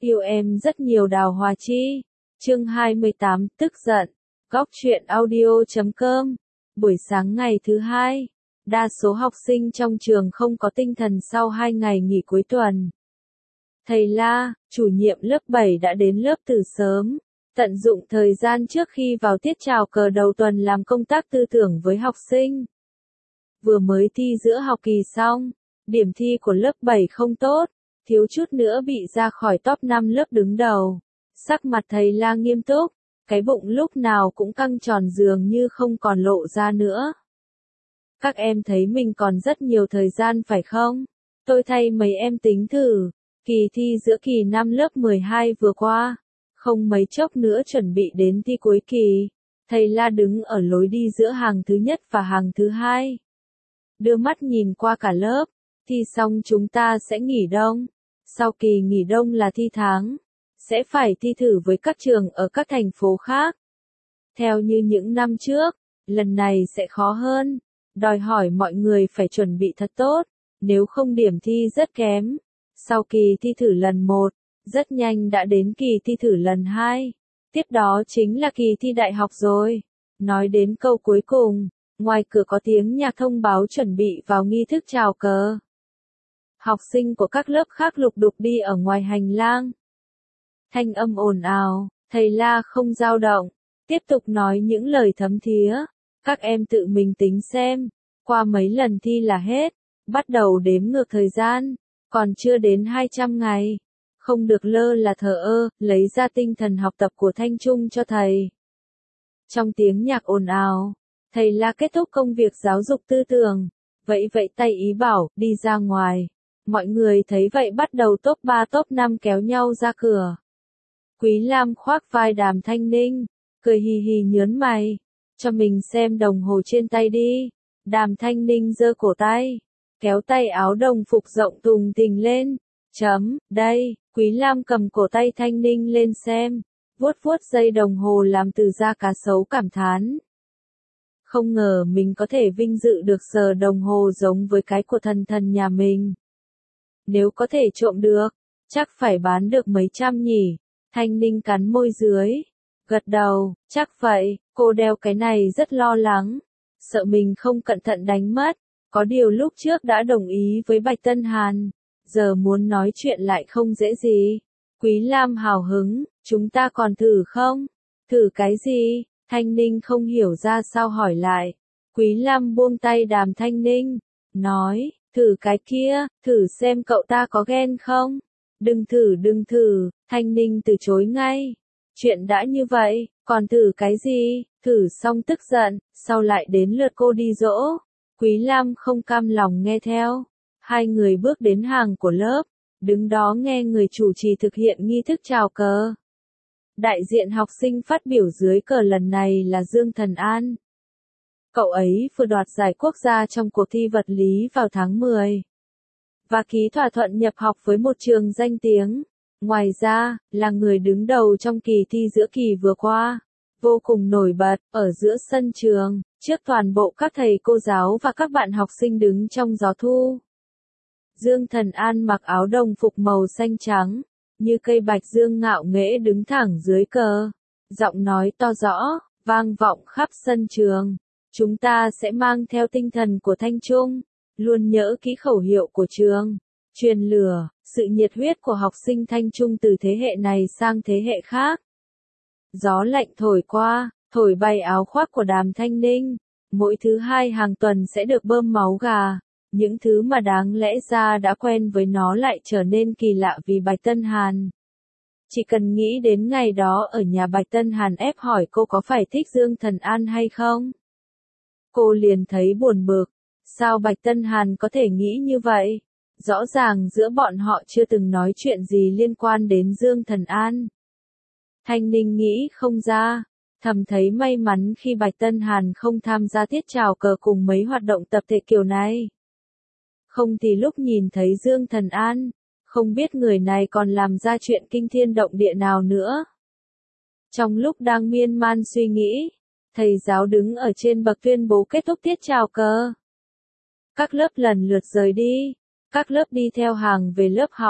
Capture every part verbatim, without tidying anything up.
Yêu em rất nhiều Đào Hòa Chi. Chương hai mươi tám, tức giận. Góc truyện audio chấm com. Buổi sáng ngày thứ hai, đa số học sinh trong trường không có tinh thần sau hai ngày nghỉ cuối tuần. Thầy La, chủ nhiệm lớp bảy đã đến lớp từ sớm, tận dụng thời gian trước khi vào tiết chào cờ đầu tuần làm công tác tư tưởng với học sinh. Vừa mới thi giữa học kỳ xong, điểm thi của lớp bảy không tốt, thiếu chút nữa bị ra khỏi top năm lớp đứng đầu. Sắc mặt thầy La nghiêm túc, cái bụng lúc nào cũng căng tròn dường như không còn lộ ra nữa. Các em thấy mình còn rất nhiều thời gian phải không? Tôi thay mấy em tính thử, kỳ thi giữa kỳ năm lớp mười hai vừa qua, không mấy chốc nữa chuẩn bị đến thi cuối kỳ. Thầy La đứng ở lối đi giữa hàng thứ nhất và hàng thứ hai. Đưa mắt nhìn qua cả lớp, thi xong chúng ta sẽ nghỉ đông. Sau kỳ nghỉ đông là thi tháng, sẽ phải thi thử với các trường ở các thành phố khác. Theo như những năm trước, lần này sẽ khó hơn, đòi hỏi mọi người phải chuẩn bị thật tốt, nếu không điểm thi rất kém. Sau kỳ thi thử lần một, rất nhanh đã đến kỳ thi thử lần hai, tiếp đó chính là kỳ thi đại học rồi. Nói đến câu cuối cùng, ngoài cửa có tiếng nhạc thông báo chuẩn bị vào nghi thức chào cờ. Học sinh của các lớp khác lục đục đi ở ngoài hành lang. Thanh âm ồn ào, thầy La không dao động, tiếp tục nói những lời thấm thía. Các em tự mình tính xem, qua mấy lần thi là hết, bắt đầu đếm ngược thời gian, còn chưa đến hai trăm ngày. Không được lơ là thờ ơ, lấy ra tinh thần học tập của Thanh Trung cho thầy. Trong tiếng nhạc ồn ào, thầy La kết thúc công việc giáo dục tư tưởng, vẫy vẫy tay ý bảo, đi ra ngoài. Mọi người thấy vậy bắt đầu top ba top năm kéo nhau ra cửa. Quý Lam khoác vai Đàm Thanh Ninh, cười hì hì nhớn mày, cho mình xem đồng hồ trên tay đi. Đàm Thanh Ninh giơ cổ tay, kéo tay áo đồng phục rộng tùng tình lên. Chấm, đây, Quý Lam cầm cổ tay Thanh Ninh lên xem, vuốt vuốt dây đồng hồ làm từ da cá sấu cảm thán. Không ngờ mình có thể vinh dự được sờ đồng hồ giống với cái của thần thần nhà mình. Nếu có thể trộm được, chắc phải bán được mấy trăm nhỉ. Thanh Ninh cắn môi dưới, gật đầu, chắc vậy. Cô đeo cái này rất lo lắng, sợ mình không cẩn thận đánh mất. Có điều lúc trước đã đồng ý với Bạch Tân Hàn, giờ muốn nói chuyện lại không dễ gì. Quý Lam hào hứng, chúng ta còn thử không? Thử cái gì? Thanh Ninh không hiểu ra sao hỏi lại. Quý Lam buông tay Đàm Thanh Ninh, nói, thử cái kia, thử xem cậu ta có ghen không? Đừng thử đừng thử, Thanh Ninh từ chối ngay. Chuyện đã như vậy, còn thử cái gì? Thử xong tức giận, sau lại đến lượt cô đi dỗ. Quý Lam không cam lòng nghe theo. Hai người bước đến hàng của lớp, đứng đó nghe người chủ trì thực hiện nghi thức chào cờ. Đại diện học sinh phát biểu dưới cờ lần này là Dương Thần An. Cậu ấy vừa đoạt giải quốc gia trong cuộc thi vật lý vào tháng mười. Và ký thỏa thuận nhập học với một trường danh tiếng. Ngoài ra, là người đứng đầu trong kỳ thi giữa kỳ vừa qua. Vô cùng nổi bật, ở giữa sân trường, trước toàn bộ các thầy cô giáo và các bạn học sinh đứng trong gió thu. Dương Thần An mặc áo đồng phục màu xanh trắng, như cây bạch dương ngạo nghễ đứng thẳng dưới cờ. Giọng nói to rõ, vang vọng khắp sân trường. Chúng ta sẽ mang theo tinh thần của Thanh Trung, luôn nhớ kỹ khẩu hiệu của trường, truyền lửa, sự nhiệt huyết của học sinh Thanh Trung từ thế hệ này sang thế hệ khác. Gió lạnh thổi qua, thổi bay áo khoác của Đàm Thanh Ninh. Mỗi thứ hai hàng tuần sẽ được bơm máu gà. Những thứ mà đáng lẽ ra đã quen với nó lại trở nên kỳ lạ vì Bạch Tân Hàn. Chỉ cần nghĩ đến ngày đó ở nhà Bạch Tân Hàn ép hỏi cô có phải thích Dương Thần An hay không, cô liền thấy buồn bực. Sao Bạch Tân Hàn có thể nghĩ như vậy? Rõ ràng giữa bọn họ chưa từng nói chuyện gì liên quan đến Dương Thần An. Thanh Ninh nghĩ không ra, thầm thấy may mắn khi Bạch Tân Hàn không tham gia tiết chào cờ cùng mấy hoạt động tập thể kiểu này. Không thì lúc nhìn thấy Dương Thần An, không biết người này còn làm ra chuyện kinh thiên động địa nào nữa. Trong lúc đang miên man suy nghĩ, thầy giáo đứng ở trên bậc tuyên bố kết thúc tiết chào cờ. Các lớp lần lượt rời đi, các lớp đi theo hàng về lớp học,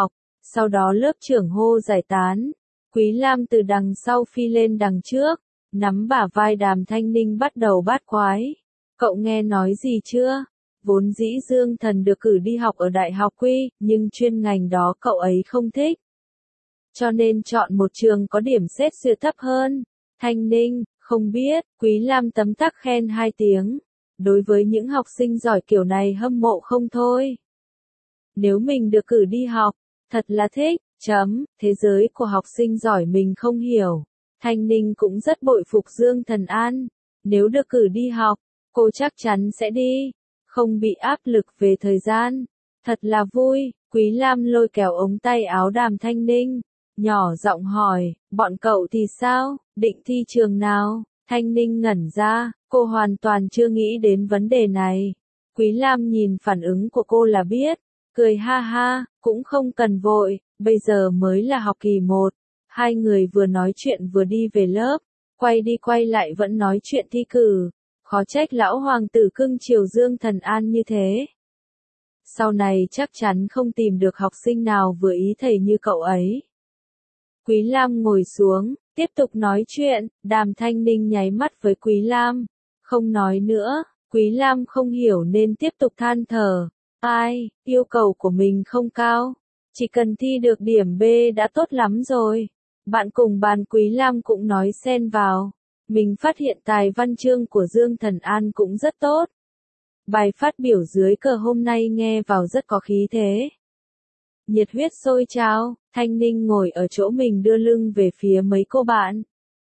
Sau đó lớp trưởng hô giải tán. Quý Lam từ đằng sau phi lên đằng trước, nắm bả vai Đàm Thanh Ninh bắt đầu bát quái. Cậu nghe nói gì chưa? Vốn dĩ Dương Thần được cử đi học ở Đại học Quy, nhưng chuyên ngành đó cậu ấy không thích. Cho nên chọn một trường có điểm xét duyệt thấp hơn. Thanh Ninh, không biết, Quý Lam tấm tắc khen hai tiếng. Đối với những học sinh giỏi kiểu này hâm mộ không thôi. Nếu mình được cử đi học, thật là thích, chấm, thế giới của học sinh giỏi mình không hiểu. Thanh Ninh cũng rất bội phục Dương Thần An. Nếu được cử đi học, cô chắc chắn sẽ đi. Không bị áp lực về thời gian. Thật là vui. Quý Lam lôi kéo ống tay áo Đàm Thanh Ninh. Nhỏ giọng hỏi, bọn cậu thì sao, định thi trường nào? Thanh Ninh ngẩn ra, cô hoàn toàn chưa nghĩ đến vấn đề này. Quý Lam nhìn phản ứng của cô là biết. Cười ha ha, cũng không cần vội, bây giờ mới là học kỳ một. Hai người vừa nói chuyện vừa đi về lớp, quay đi quay lại vẫn nói chuyện thi cử. Khó trách lão hoàng tử cưng chiều Dương Thần An như thế. Sau này chắc chắn không tìm được học sinh nào vừa ý thầy như cậu ấy. Quý Lam ngồi xuống, tiếp tục nói chuyện, Đàm Thanh Ninh nháy mắt với Quý Lam. Không nói nữa, Quý Lam không hiểu nên tiếp tục than thở. Ai, yêu cầu của mình không cao. Chỉ cần thi được điểm B đã tốt lắm rồi. Bạn cùng bàn Quý Lam cũng nói xen vào. Mình phát hiện tài văn chương của Dương Thần An cũng rất tốt. Bài phát biểu dưới cờ hôm nay nghe vào rất có khí thế. Nhiệt huyết sôi trào, Thanh Ninh ngồi ở chỗ mình đưa lưng về phía mấy cô bạn.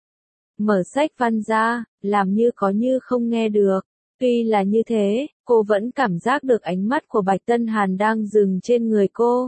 Mở sách văn ra, làm như có như không nghe được. Tuy là như thế, cô vẫn cảm giác được ánh mắt của Bạch Tân Hàn đang dừng trên người cô.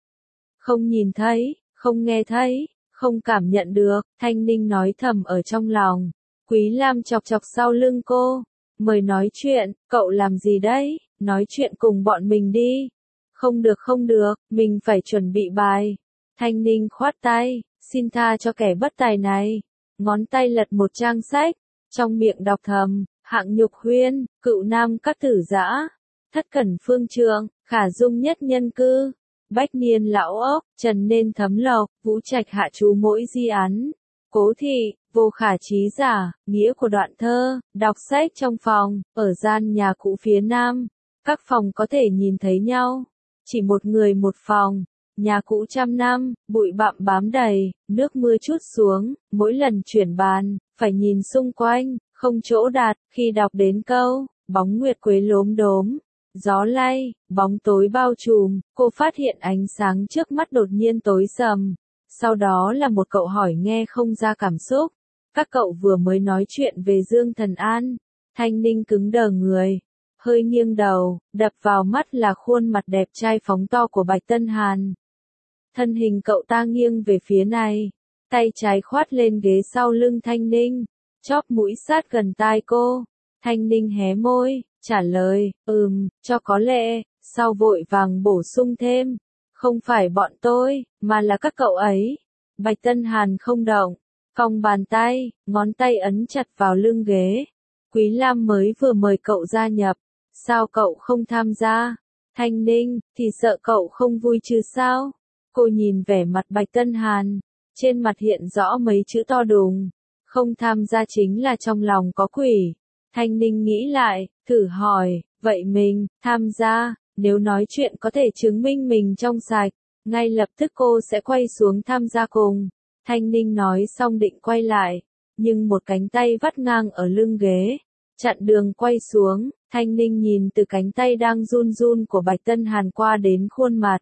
Không nhìn thấy, không nghe thấy, không cảm nhận được, Thanh Ninh nói thầm ở trong lòng. Quý Lam chọc chọc sau lưng cô. Mời nói chuyện, cậu làm gì đấy, nói chuyện cùng bọn mình đi. Không được không được, mình phải chuẩn bị bài. Thanh Ninh khoát tay, xin tha cho kẻ bất tài này. Ngón tay lật một trang sách, trong miệng đọc thầm, Hạng Nhục Huyên, Cựu Nam Các Tử Giã, Thất Cẩn Phương Trượng, Khả Dung Nhất Nhân Cư, Bách Niên Lão Ốc, Trần Nên Thấm Lộc, Vũ Trạch Hạ Chú Mỗi Di Án, Cố Thị, Vô Khả Trí Giả, Nghĩa của Đoạn Thơ, đọc sách trong phòng, ở gian nhà cũ phía nam. Các phòng có thể nhìn thấy nhau. Chỉ một người một phòng. Nhà cũ trăm năm, bụi bặm bám đầy, nước mưa trút xuống, mỗi lần chuyển bàn, phải nhìn xung quanh, không chỗ đặt, khi đọc đến câu, bóng nguyệt quế lốm đốm, gió lay, bóng tối bao trùm, cô phát hiện ánh sáng trước mắt đột nhiên tối sầm. Sau đó là một cậu hỏi nghe không ra cảm xúc. Các cậu vừa mới nói chuyện về Dương Thần An. Thanh Ninh cứng đờ người. Hơi nghiêng đầu, đập vào mắt là khuôn mặt đẹp trai phóng to của Bạch Tân Hàn. Thân hình cậu ta nghiêng về phía này. Tay trái khoát lên ghế sau lưng Thanh Ninh. Chóp mũi sát gần tai cô. Thanh Ninh hé môi, trả lời, ừm, cho có lẽ, sau vội vàng bổ sung thêm. Không phải bọn tôi, mà là các cậu ấy. Bạch Tân Hàn không động. Cong bàn tay, ngón tay ấn chặt vào lưng ghế. Quý Lam mới vừa mời cậu gia nhập. Sao cậu không tham gia? Thanh Ninh, thì sợ cậu không vui chứ sao? Cô nhìn vẻ mặt Bạch Tân Hàn. Trên mặt hiện rõ mấy chữ to đùng. Không tham gia chính là trong lòng có quỷ. Thanh Ninh nghĩ lại, thử hỏi, vậy mình, tham gia, nếu nói chuyện có thể chứng minh mình trong sạch, ngay lập tức cô sẽ quay xuống tham gia cùng. Thanh Ninh nói xong định quay lại, nhưng một cánh tay vắt ngang ở lưng ghế, chặn đường quay xuống. Thanh Ninh nhìn từ cánh tay đang run run của Bạch Tân Hàn qua đến khuôn mặt.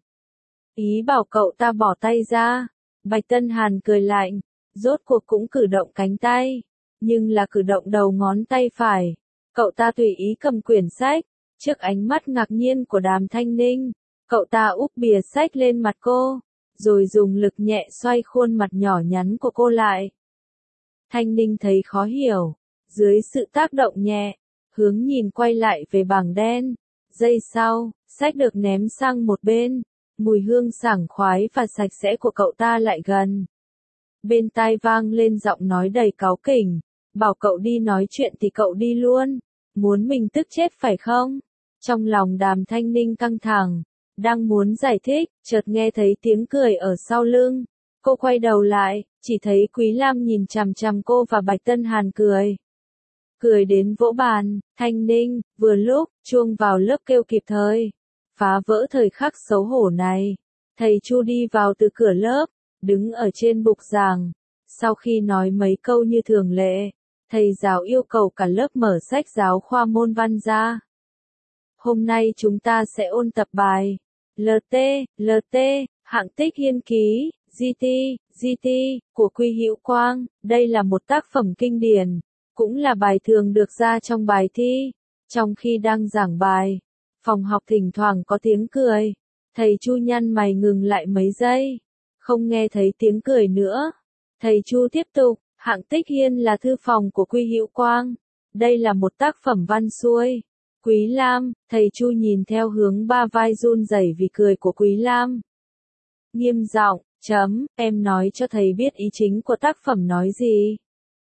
Ý bảo cậu ta bỏ tay ra. Bạch Tân Hàn cười lạnh, rốt cuộc cũng cử động cánh tay, nhưng là cử động đầu ngón tay phải. Cậu ta tùy ý cầm quyển sách, trước ánh mắt ngạc nhiên của Đàm Thanh Ninh, cậu ta úp bìa sách lên mặt cô, rồi dùng lực nhẹ xoay khuôn mặt nhỏ nhắn của cô lại. Thanh Ninh thấy khó hiểu, dưới sự tác động nhẹ, hướng nhìn quay lại về bảng đen. Giây sau, sách được ném sang một bên, mùi hương sảng khoái và sạch sẽ của cậu ta lại gần. Bên tai vang lên giọng nói đầy cáu kỉnh, bảo cậu đi nói chuyện thì cậu đi luôn, muốn mình tức chết phải không? Trong lòng Đàm Thanh Ninh căng thẳng, Đang muốn giải thích, chợt nghe thấy tiếng cười ở sau lưng. Cô quay đầu lại, chỉ thấy Quý Lam nhìn chằm chằm cô và Bạch Tân Hàn cười. Cười đến vỗ bàn, Thanh Ninh, vừa lúc, chuông vào lớp kêu kịp thời. Phá vỡ thời khắc xấu hổ này. Thầy Chu đi vào từ cửa lớp, đứng ở trên bục giảng. Sau khi nói mấy câu như thường lệ, thầy giáo yêu cầu cả lớp mở sách giáo khoa môn văn ra. Hôm nay chúng ta sẽ ôn tập bài lờ tê, lờ tê, hạng tích hiên ký, giê tê, giê tê, của Quy Hữu Quang. Đây là một tác phẩm kinh điển, cũng là bài thường được ra trong bài thi. Trong khi đang giảng bài, phòng học thỉnh thoảng có tiếng cười. Thầy Chu nhăn mày ngừng lại mấy giây, không nghe thấy tiếng cười nữa. Thầy Chu tiếp tục, hạng tích hiên là thư phòng của Quy Hữu Quang. Đây là một tác phẩm văn xuôi. Quý Lam, thầy Chu nhìn theo hướng ba vai run rẩy vì cười của Quý Lam. Nghiêm giọng, chấm, em nói cho thầy biết ý chính của tác phẩm nói gì.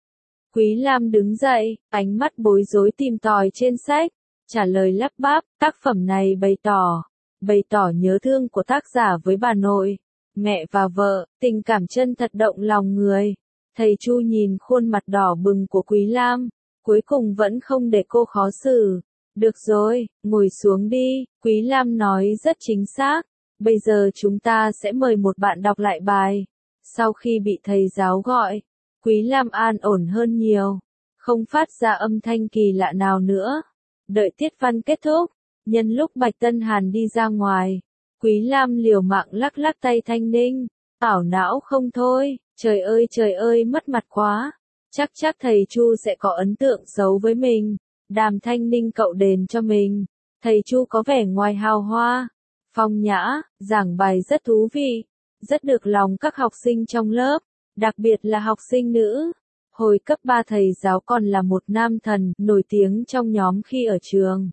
Quý Lam đứng dậy, ánh mắt bối rối tìm tòi trên sách, trả lời lắp bắp, tác phẩm này bày tỏ, bày tỏ nhớ thương của tác giả với bà nội, mẹ và vợ, tình cảm chân thật động lòng người. Thầy Chu nhìn khuôn mặt đỏ bừng của Quý Lam, cuối cùng vẫn không để cô khó xử. Được rồi, ngồi xuống đi, Quý Lam nói rất chính xác. Bây giờ chúng ta sẽ mời một bạn đọc lại bài. Sau khi bị thầy giáo gọi, Quý Lam an ổn hơn nhiều, không phát ra âm thanh kỳ lạ nào nữa. Đợi tiết văn kết thúc, nhân lúc Bạch Tân Hàn đi ra ngoài, Quý Lam liều mạng lắc lắc tay Thanh Ninh, ảo não không thôi, trời ơi trời ơi mất mặt quá, chắc chắc thầy Chu sẽ có ấn tượng xấu với mình. Đàm Thanh Ninh cậu đền cho mình. Thầy Chu có vẻ ngoài hào hoa, phong nhã, giảng bài rất thú vị, rất được lòng các học sinh trong lớp, đặc biệt là học sinh nữ. Hồi cấp ba thầy giáo còn là một nam thần nổi tiếng trong nhóm khi ở trường.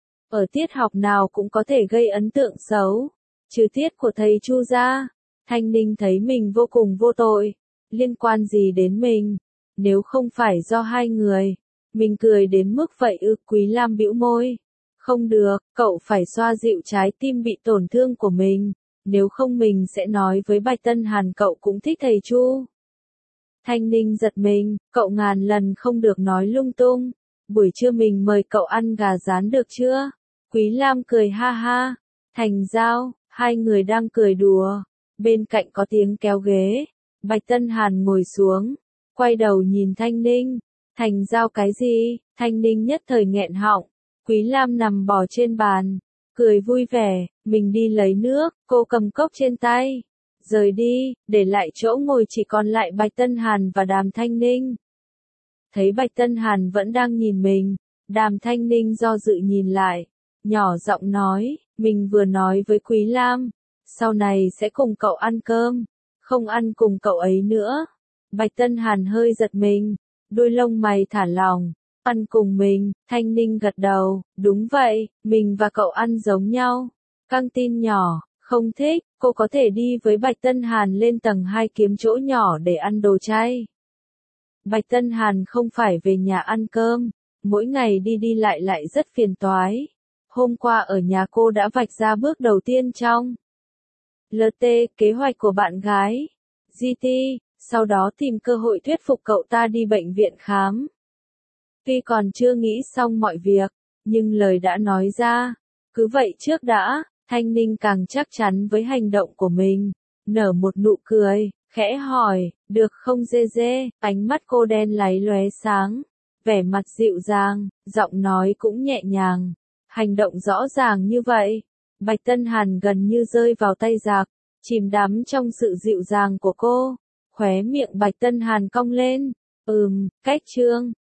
Ở tiết học nào cũng có thể gây ấn tượng xấu, trừ tiết của thầy Chu ra. Thanh Ninh thấy mình vô cùng vô tội, liên quan gì đến mình, nếu không phải do hai người. Mình cười đến mức vậy ư? Quý Lam bĩu môi. Không được, cậu phải xoa dịu trái tim bị tổn thương của mình. Nếu không mình sẽ nói với Bạch Tân Hàn cậu cũng thích thầy Chu. Thanh Ninh giật mình, cậu ngàn lần không được nói lung tung. Buổi trưa mình mời cậu ăn gà rán được chưa? Quý Lam cười ha ha. Thành Giao, hai người đang cười đùa. Bên cạnh có tiếng kéo ghế. Bạch Tân Hàn ngồi xuống, quay đầu nhìn Thanh Ninh. Thành Giao cái gì? Thanh Ninh nhất thời nghẹn họng. Quý Lam nằm bò trên bàn, cười vui vẻ, mình đi lấy nước, cô cầm cốc trên tay. Rời đi, để lại chỗ ngồi chỉ còn lại Bạch Tân Hàn và Đàm Thanh Ninh. Thấy Bạch Tân Hàn vẫn đang nhìn mình, Đàm Thanh Ninh do dự nhìn lại, nhỏ giọng nói, mình vừa nói với Quý Lam, sau này sẽ cùng cậu ăn cơm, không ăn cùng cậu ấy nữa. Bạch Tân Hàn hơi giật mình. Đôi lông mày thả lỏng, ăn cùng mình. Thanh Ninh gật đầu, đúng vậy, mình và cậu ăn giống nhau. Căng tin nhỏ, không thích, cô có thể đi với Bạch Tân Hàn lên tầng hai kiếm chỗ nhỏ để ăn đồ chay. Bạch Tân Hàn không phải về nhà ăn cơm, mỗi ngày đi đi lại lại rất phiền toái. Hôm qua ở nhà cô đã vạch ra bước đầu tiên trong lờ tê, kế hoạch của bạn gái, giê tê. Sau đó tìm cơ hội thuyết phục cậu ta đi bệnh viện khám. Tuy còn chưa nghĩ xong mọi việc, nhưng lời đã nói ra. Cứ vậy trước đã, Thanh Ninh càng chắc chắn với hành động của mình. Nở một nụ cười, khẽ hỏi, được không dê dê, ánh mắt cô đen láy lóe sáng. Vẻ mặt dịu dàng, giọng nói cũng nhẹ nhàng. Hành động rõ ràng như vậy. Bạch Tân Hàn gần như rơi vào tay giặc, chìm đắm trong sự dịu dàng của cô. Khóe miệng Bạch Tân Hàn cong lên. Ừm, cách chương.